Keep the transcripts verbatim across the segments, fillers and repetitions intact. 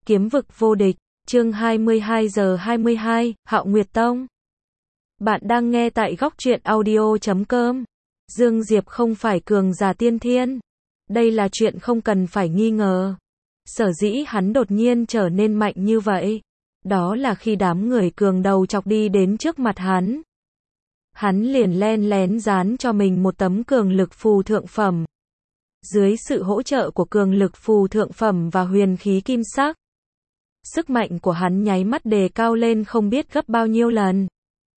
Kiếm vực vô địch, chương hai mươi hai giờ hai mươi hai, Hạo Nguyệt Tông. Bạn đang nghe tại góc truyện audio chấm com. Dương Diệp không phải cường giả tiên thiên. Đây là chuyện không cần phải nghi ngờ. Sở dĩ hắn đột nhiên trở nên mạnh như vậy, đó là khi đám người cường đầu chọc đi đến trước mặt hắn. Hắn liền len lén dán cho mình một tấm cường lực phù thượng phẩm. Dưới sự hỗ trợ của cường lực phù thượng phẩm và huyền khí kim sắc, sức mạnh của hắn nháy mắt đề cao lên không biết gấp bao nhiêu lần.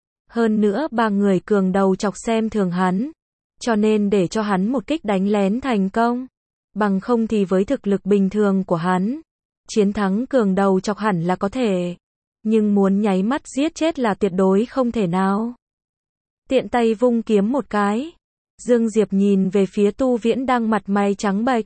Hơn nữa ba người cường đầu chọc xem thường hắn, cho nên để cho hắn một kích đánh lén thành công. Bằng không thì với thực lực bình thường của hắn, chiến thắng cường đầu chọc hẳn là có thể, nhưng muốn nháy mắt giết chết là tuyệt đối không thể nào. Tiện tay vung kiếm một cái, Dương Diệp nhìn về phía Tu Viễn đang mặt mày trắng bệch,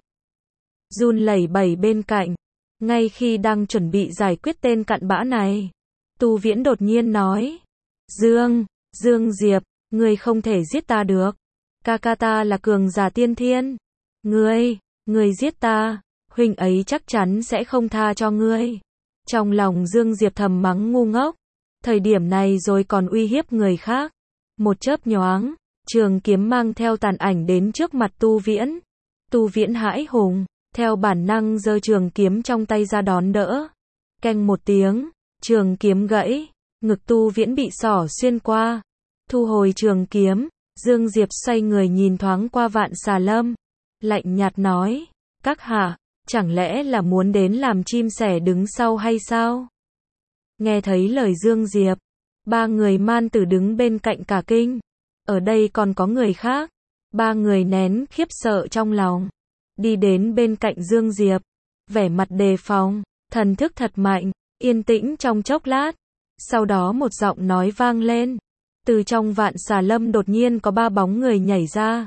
run lẩy bẩy bên cạnh. Ngay khi đang chuẩn bị giải quyết tên cặn bã này, Tu Viễn đột nhiên nói: Dương, Dương Diệp, ngươi không thể giết ta được. Ca ca ta là cường giả tiên thiên. Ngươi, ngươi giết ta, huynh ấy chắc chắn sẽ không tha cho ngươi. Trong lòng Dương Diệp thầm mắng ngu ngốc. Thời điểm này rồi còn uy hiếp người khác. Một chớp nhoáng, trường kiếm mang theo tàn ảnh đến trước mặt Tu Viễn. Tu Viễn hãi hùng, theo bản năng giơ trường kiếm trong tay ra đón đỡ. Keng một tiếng, trường kiếm gãy, ngực Tu Viễn bị xỏ xuyên qua. Thu hồi trường kiếm, Dương Diệp xoay người nhìn thoáng qua Vạn Xà Lâm, lạnh nhạt nói: các hạ, chẳng lẽ là muốn đến làm chim sẻ đứng sau hay sao? Nghe thấy lời Dương Diệp, ba người man tử đứng bên cạnh cả kinh. Ở đây còn có người khác. Ba người nén khiếp sợ trong lòng, đi đến bên cạnh Dương Diệp, vẻ mặt đề phòng, thần thức thật mạnh. Yên tĩnh trong chốc lát, sau đó một giọng nói vang lên. Từ trong Vạn Xà Lâm đột nhiên có ba bóng người nhảy ra.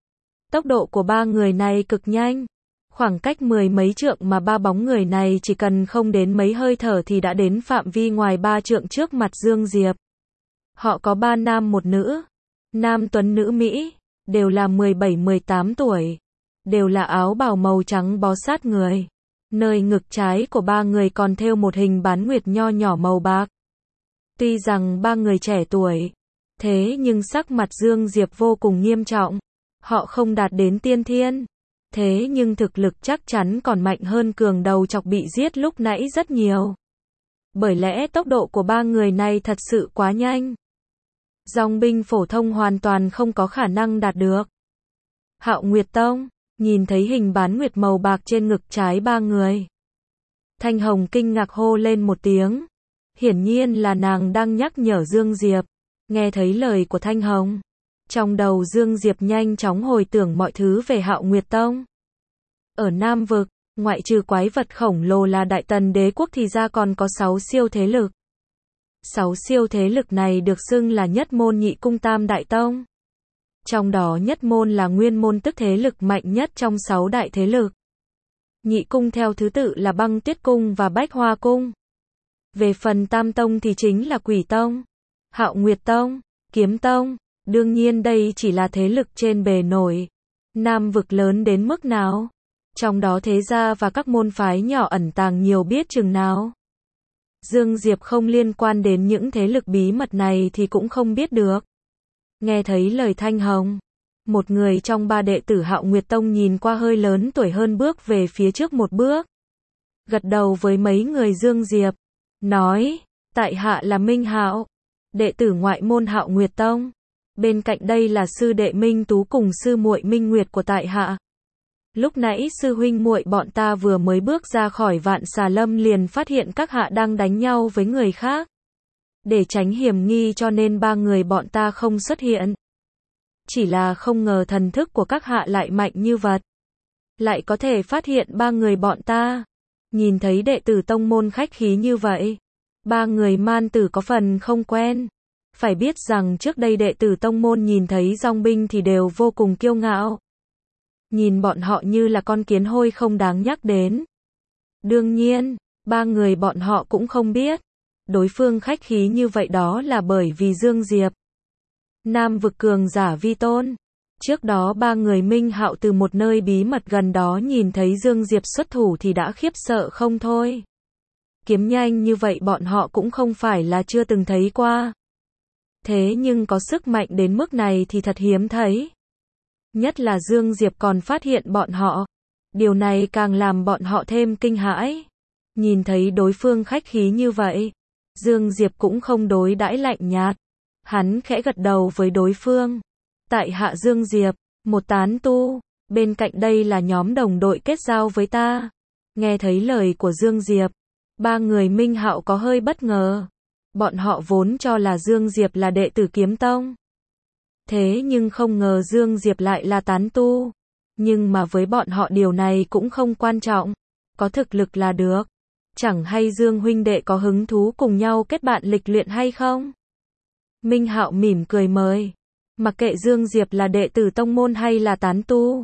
Tốc độ của ba người này cực nhanh, khoảng cách mười mấy trượng mà ba bóng người này chỉ cần không đến mấy hơi thở thì đã đến phạm vi ngoài ba trượng trước mặt Dương Diệp. Họ có ba nam một nữ, nam tuấn nữ Mỹ, đều là mười bảy mười tám tuổi, đều là áo bào màu trắng bó sát người. Nơi ngực trái của ba người còn thêu một hình bán nguyệt nho nhỏ màu bạc. Tuy rằng ba người trẻ tuổi, thế nhưng sắc mặt Dương Diệp vô cùng nghiêm trọng. Họ không đạt đến tiên thiên, thế nhưng thực lực chắc chắn còn mạnh hơn cường đầu chọc bị giết lúc nãy rất nhiều. Bởi lẽ tốc độ của ba người này thật sự quá nhanh. Dòng binh phổ thông hoàn toàn không có khả năng đạt được. Hạo Nguyệt Tông, nhìn thấy hình bán nguyệt màu bạc trên ngực trái ba người, Thanh Hồng kinh ngạc hô lên một tiếng. Hiển nhiên là nàng đang nhắc nhở Dương Diệp. Nghe thấy lời của Thanh Hồng, trong đầu Dương Diệp nhanh chóng hồi tưởng mọi thứ về Hạo Nguyệt Tông. Ở Nam Vực, ngoại trừ quái vật khổng lồ là Đại Tần Đế Quốc thì ra còn có sáu siêu thế lực. Sáu siêu thế lực này được xưng là Nhất Môn Nhị Cung Tam Đại Tông. Trong đó Nhất Môn là nguyên môn tức thế lực mạnh nhất trong sáu đại thế lực. Nhị Cung theo thứ tự là Băng Tuyết Cung và Bách Hoa Cung. Về phần Tam Tông thì chính là Quỷ Tông, Hạo Nguyệt Tông, Kiếm Tông. Đương nhiên đây chỉ là thế lực trên bề nổi. Nam Vực lớn đến mức nào? Trong đó thế gia và các môn phái nhỏ ẩn tàng nhiều biết chừng nào. Dương Diệp không liên quan đến những thế lực bí mật này thì cũng không biết được. Nghe thấy lời Thanh Hồng, một người trong ba đệ tử Hạo Nguyệt Tông nhìn qua hơi lớn tuổi hơn bước về phía trước một bước. Gật đầu với mấy người Dương Diệp, nói: tại hạ là Minh Hạo, đệ tử ngoại môn Hạo Nguyệt Tông. Bên cạnh đây là sư đệ Minh Tú cùng sư muội Minh Nguyệt của tại hạ. Lúc nãy sư huynh muội bọn ta vừa mới bước ra khỏi Vạn Xà Lâm liền phát hiện các hạ đang đánh nhau với người khác. Để tránh hiểm nghi cho nên ba người bọn ta không xuất hiện. Chỉ là không ngờ thần thức của các hạ lại mạnh như vật, lại có thể phát hiện ba người bọn ta. Nhìn thấy đệ tử tông môn khách khí như vậy, ba người man tử có phần không quen. Phải biết rằng trước đây đệ tử tông môn nhìn thấy dòng binh thì đều vô cùng kiêu ngạo. Nhìn bọn họ như là con kiến hôi không đáng nhắc đến. Đương nhiên, ba người bọn họ cũng không biết. Đối phương khách khí như vậy đó là bởi vì Dương Diệp, Nam Vực cường giả vi tôn. Trước đó ba người Minh Hạo từ một nơi bí mật gần đó nhìn thấy Dương Diệp xuất thủ thì đã khiếp sợ không thôi. Kiếm nhanh như vậy bọn họ cũng không phải là chưa từng thấy qua. Thế nhưng có sức mạnh đến mức này thì thật hiếm thấy. Nhất là Dương Diệp còn phát hiện bọn họ. Điều này càng làm bọn họ thêm kinh hãi. Nhìn thấy đối phương khách khí như vậy, Dương Diệp cũng không đối đãi lạnh nhạt. Hắn khẽ gật đầu với đối phương. Tại hạ Dương Diệp, một tán tu, bên cạnh đây là nhóm đồng đội kết giao với ta. Nghe thấy lời của Dương Diệp, ba người Minh Hạo có hơi bất ngờ. Bọn họ vốn cho là Dương Diệp là đệ tử Kiếm Tông. Thế nhưng không ngờ Dương Diệp lại là tán tu. Nhưng mà với bọn họ điều này cũng không quan trọng. Có thực lực là được. Chẳng hay Dương huynh đệ có hứng thú cùng nhau kết bạn lịch luyện hay không? Minh Hạo mỉm cười mời. Mặc kệ Dương Diệp là đệ tử tông môn hay là tán tu.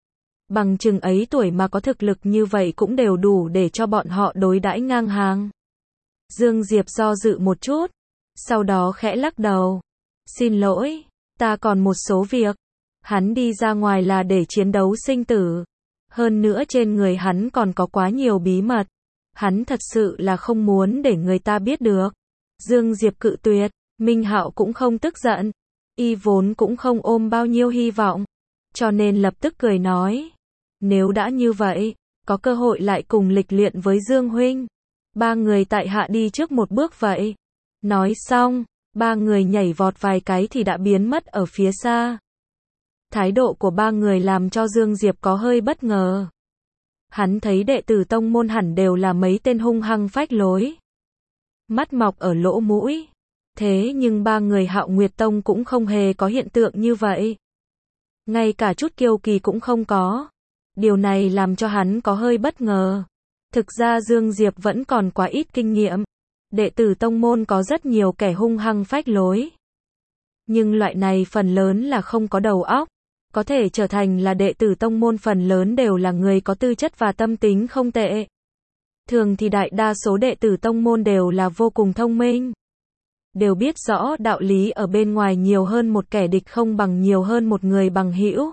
Bằng chừng ấy tuổi mà có thực lực như vậy cũng đều đủ để cho bọn họ đối đãi ngang hàng. Dương Diệp do dự một chút. Sau đó khẽ lắc đầu. Xin lỗi, ta còn một số việc. Hắn đi ra ngoài là để chiến đấu sinh tử. Hơn nữa trên người hắn còn có quá nhiều bí mật. Hắn thật sự là không muốn để người ta biết được. Dương Diệp cự tuyệt. Minh Hạo cũng không tức giận. Y vốn cũng không ôm bao nhiêu hy vọng. Cho nên lập tức cười nói. Nếu đã như vậy, có cơ hội lại cùng lịch luyện với Dương huynh. Ba người tại hạ đi trước một bước vậy. Nói xong, ba người nhảy vọt vài cái thì đã biến mất ở phía xa. Thái độ của ba người làm cho Dương Diệp có hơi bất ngờ. Hắn thấy đệ tử tông môn hẳn đều là mấy tên hung hăng phách lối. Mắt mọc ở lỗ mũi. Thế nhưng ba người Hạo Nguyệt Tông cũng không hề có hiện tượng như vậy. Ngay cả chút kiêu kỳ cũng không có. Điều này làm cho hắn có hơi bất ngờ. Thực ra Dương Diệp vẫn còn quá ít kinh nghiệm. Đệ tử tông môn có rất nhiều kẻ hung hăng phách lối. Nhưng loại này phần lớn là không có đầu óc. Có thể trở thành là đệ tử tông môn phần lớn đều là người có tư chất và tâm tính không tệ. Thường thì đại đa số đệ tử tông môn đều là vô cùng thông minh. Đều biết rõ đạo lý ở bên ngoài nhiều hơn một kẻ địch không bằng nhiều hơn một người bằng hữu.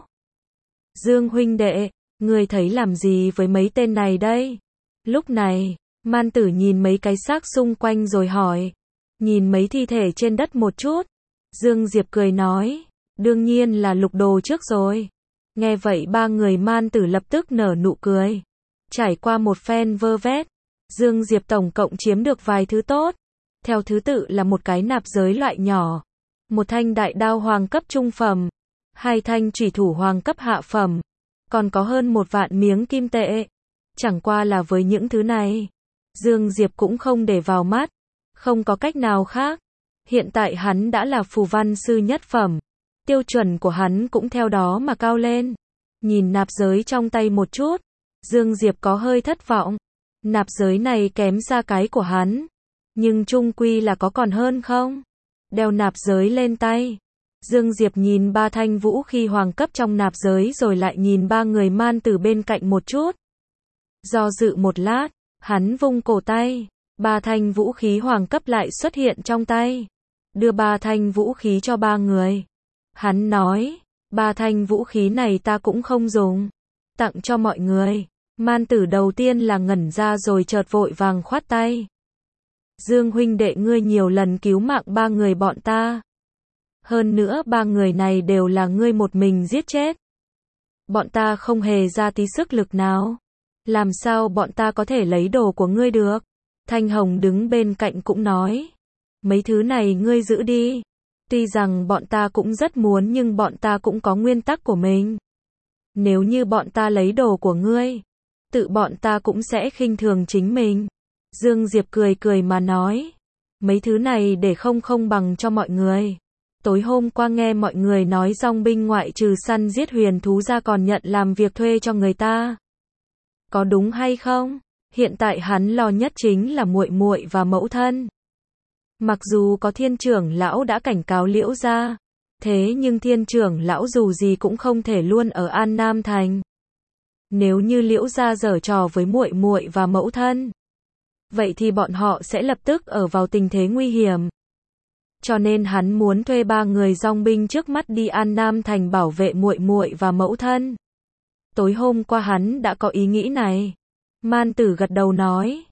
Dương huynh đệ, ngươi thấy làm gì với mấy tên này đây? Lúc này, Man Tử nhìn mấy cái xác xung quanh rồi hỏi. Nhìn mấy thi thể trên đất một chút. Dương Diệp cười nói. Đương nhiên là lục đồ trước rồi. Nghe vậy ba người Man Tử lập tức nở nụ cười. Trải qua một phen vơ vét, Dương Diệp tổng cộng chiếm được vài thứ tốt. Theo thứ tự là một cái nạp giới loại nhỏ, một thanh đại đao hoàng cấp trung phẩm, hai thanh chủy thủ hoàng cấp hạ phẩm, còn có hơn một vạn miếng kim tệ. Chẳng qua là với những thứ này, Dương Diệp cũng không để vào mắt, không có cách nào khác. Hiện tại hắn đã là phù văn sư nhất phẩm, tiêu chuẩn của hắn cũng theo đó mà cao lên. Nhìn nạp giới trong tay một chút, Dương Diệp có hơi thất vọng. Nạp giới này kém xa cái của hắn. Nhưng chung quy là có còn hơn không? Đeo nạp giới lên tay. Dương Diệp nhìn ba thanh vũ khí hoàng cấp trong nạp giới rồi lại nhìn ba người Man Tử bên cạnh một chút. Do dự một lát, hắn vung cổ tay. Ba thanh vũ khí hoàng cấp lại xuất hiện trong tay. Đưa ba thanh vũ khí cho ba người. Hắn nói, ba thanh vũ khí này ta cũng không dùng. Tặng cho mọi người. Man Tử đầu tiên là ngẩn ra rồi chợt vội vàng khoát tay. Dương huynh đệ ngươi nhiều lần cứu mạng ba người bọn ta. Hơn nữa ba người này đều là ngươi một mình giết chết. Bọn ta không hề ra tí sức lực nào. Làm sao bọn ta có thể lấy đồ của ngươi được? Thanh Hồng đứng bên cạnh cũng nói. Mấy thứ này ngươi giữ đi. Tuy rằng bọn ta cũng rất muốn nhưng bọn ta cũng có nguyên tắc của mình. Nếu như bọn ta lấy đồ của ngươi, tự bọn ta cũng sẽ khinh thường chính mình. Dương Diệp cười cười mà nói. Mấy thứ này để không không bằng cho mọi người. Tối hôm qua nghe mọi người nói dòng binh ngoại trừ săn giết huyền thú ra còn nhận làm việc thuê cho người ta. Có đúng hay không? Hiện tại hắn lo nhất chính là muội muội và mẫu thân. Mặc dù có Thiên trưởng lão đã cảnh cáo Liễu gia, thế nhưng Thiên trưởng lão dù gì cũng không thể luôn ở An Nam thành. Nếu như Liễu gia giở trò với muội muội và mẫu thân, vậy thì bọn họ sẽ lập tức ở vào tình thế nguy hiểm. Cho nên hắn muốn thuê ba người dòng binh trước mắt đi An Nam thành bảo vệ muội muội và mẫu thân. Tối hôm qua hắn đã có ý nghĩ này. Man Tử gật đầu nói.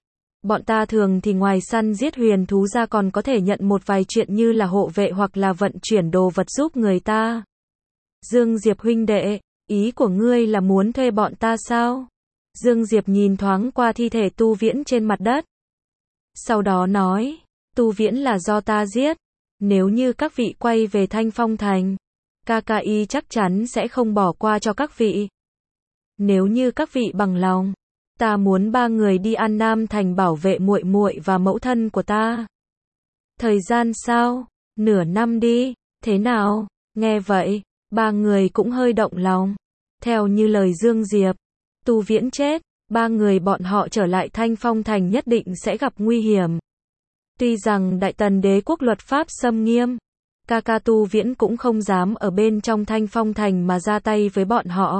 Bọn ta thường thì ngoài săn giết huyền thú ra còn có thể nhận một vài chuyện như là hộ vệ hoặc là vận chuyển đồ vật giúp người ta. Dương Diệp huynh đệ, ý của ngươi là muốn thuê bọn ta sao? Dương Diệp nhìn thoáng qua thi thể Tu Viễn trên mặt đất. Sau đó nói, Tu Viễn là do ta giết. Nếu như các vị quay về Thanh Phong Thành, ca ca y chắc chắn sẽ không bỏ qua cho các vị. Nếu như các vị bằng lòng, ta muốn ba người đi An Nam Thành bảo vệ muội muội và mẫu thân của ta. Thời gian sao? Nửa năm đi, thế nào? Nghe vậy, ba người cũng hơi động lòng. Theo như lời Dương Diệp, Tu Viễn chết, ba người bọn họ trở lại Thanh Phong Thành nhất định sẽ gặp nguy hiểm. Tuy rằng Đại Tần đế quốc luật pháp xâm nghiêm, ca ca Tu Viễn cũng không dám ở bên trong Thanh Phong Thành mà ra tay với bọn họ.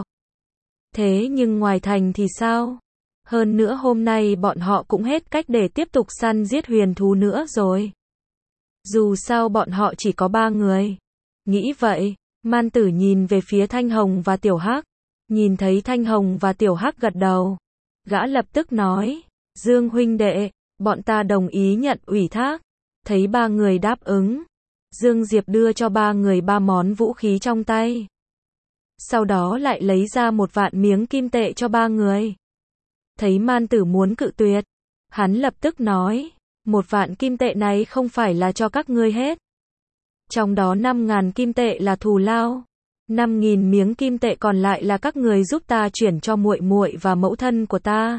Thế nhưng ngoài thành thì sao? Hơn nữa hôm nay bọn họ cũng hết cách để tiếp tục săn giết huyền thú nữa rồi. Dù sao bọn họ chỉ có ba người. Nghĩ vậy, Man Tử nhìn về phía Thanh Hồng và Tiểu Hắc. Nhìn thấy Thanh Hồng và Tiểu Hắc gật đầu, gã lập tức nói, Dương huynh đệ, bọn ta đồng ý nhận ủy thác. Thấy ba người đáp ứng, Dương Diệp đưa cho ba người ba món vũ khí trong tay. Sau đó lại lấy ra một vạn miếng kim tệ cho ba người. Thấy Man Tử muốn cự tuyệt, hắn lập tức nói, một vạn kim tệ này không phải là cho các ngươi hết. Trong đó năm ngàn kim tệ là thù lao, năm nghìn miếng kim tệ còn lại là các người giúp ta chuyển cho muội muội và mẫu thân của ta.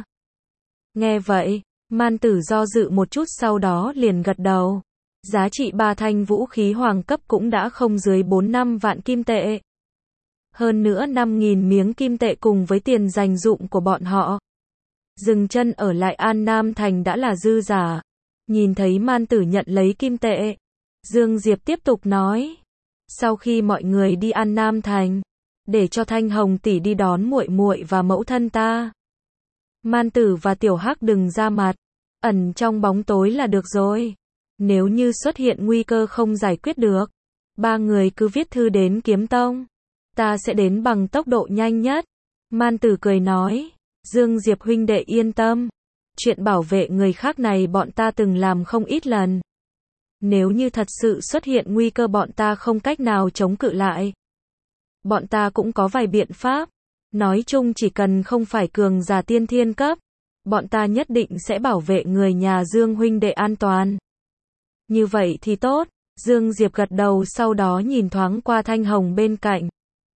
Nghe vậy, Man Tử do dự một chút sau đó liền gật đầu. Giá trị ba thanh vũ khí hoàng cấp cũng đã không dưới bốn năm vạn kim tệ. Hơn nữa năm nghìn miếng kim tệ cùng với tiền dành dụm của bọn họ. Dừng chân ở lại An Nam Thành đã là dư giả. Nhìn thấy Man Tử nhận lấy kim tệ, Dương Diệp tiếp tục nói, sau khi mọi người đi An Nam Thành, để cho Thanh Hồng tỷ đi đón muội muội và mẫu thân ta. Man Tử và Tiểu Hắc đừng ra mặt, ẩn trong bóng tối là được rồi. Nếu như xuất hiện nguy cơ không giải quyết được, ba người cứ viết thư đến Kiếm Tông, ta sẽ đến bằng tốc độ nhanh nhất. Man Tử cười nói, Dương Diệp huynh đệ yên tâm, chuyện bảo vệ người khác này bọn ta từng làm không ít lần. Nếu như thật sự xuất hiện nguy cơ bọn ta không cách nào chống cự lại, bọn ta cũng có vài biện pháp. Nói chung chỉ cần không phải cường giả tiên thiên cấp, bọn ta nhất định sẽ bảo vệ người nhà Dương huynh đệ an toàn. Như vậy thì tốt. Dương Diệp gật đầu, sau đó nhìn thoáng qua Thanh Hồng bên cạnh.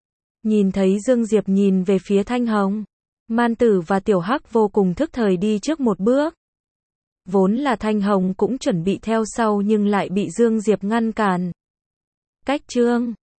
Nhìn thấy Dương Diệp nhìn về phía Thanh Hồng, Man Tử và Tiểu Hắc vô cùng thức thời đi trước một bước. Vốn là Thanh Hồng cũng chuẩn bị theo sau nhưng lại bị Dương Diệp ngăn cản. Cách chương